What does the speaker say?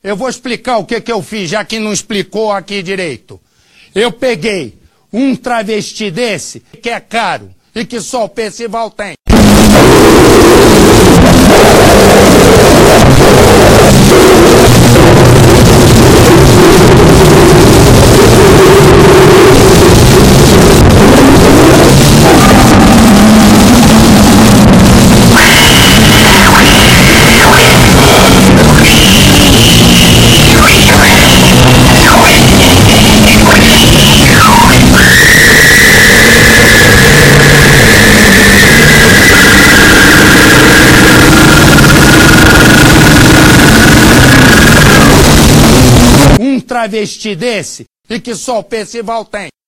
Eu vou explicar o que eu fiz, já que não explicou aqui direito. Eu peguei um travesti desse, que é caro, e que só o Percival tem. Um travesti desse, e que só o Percival tem.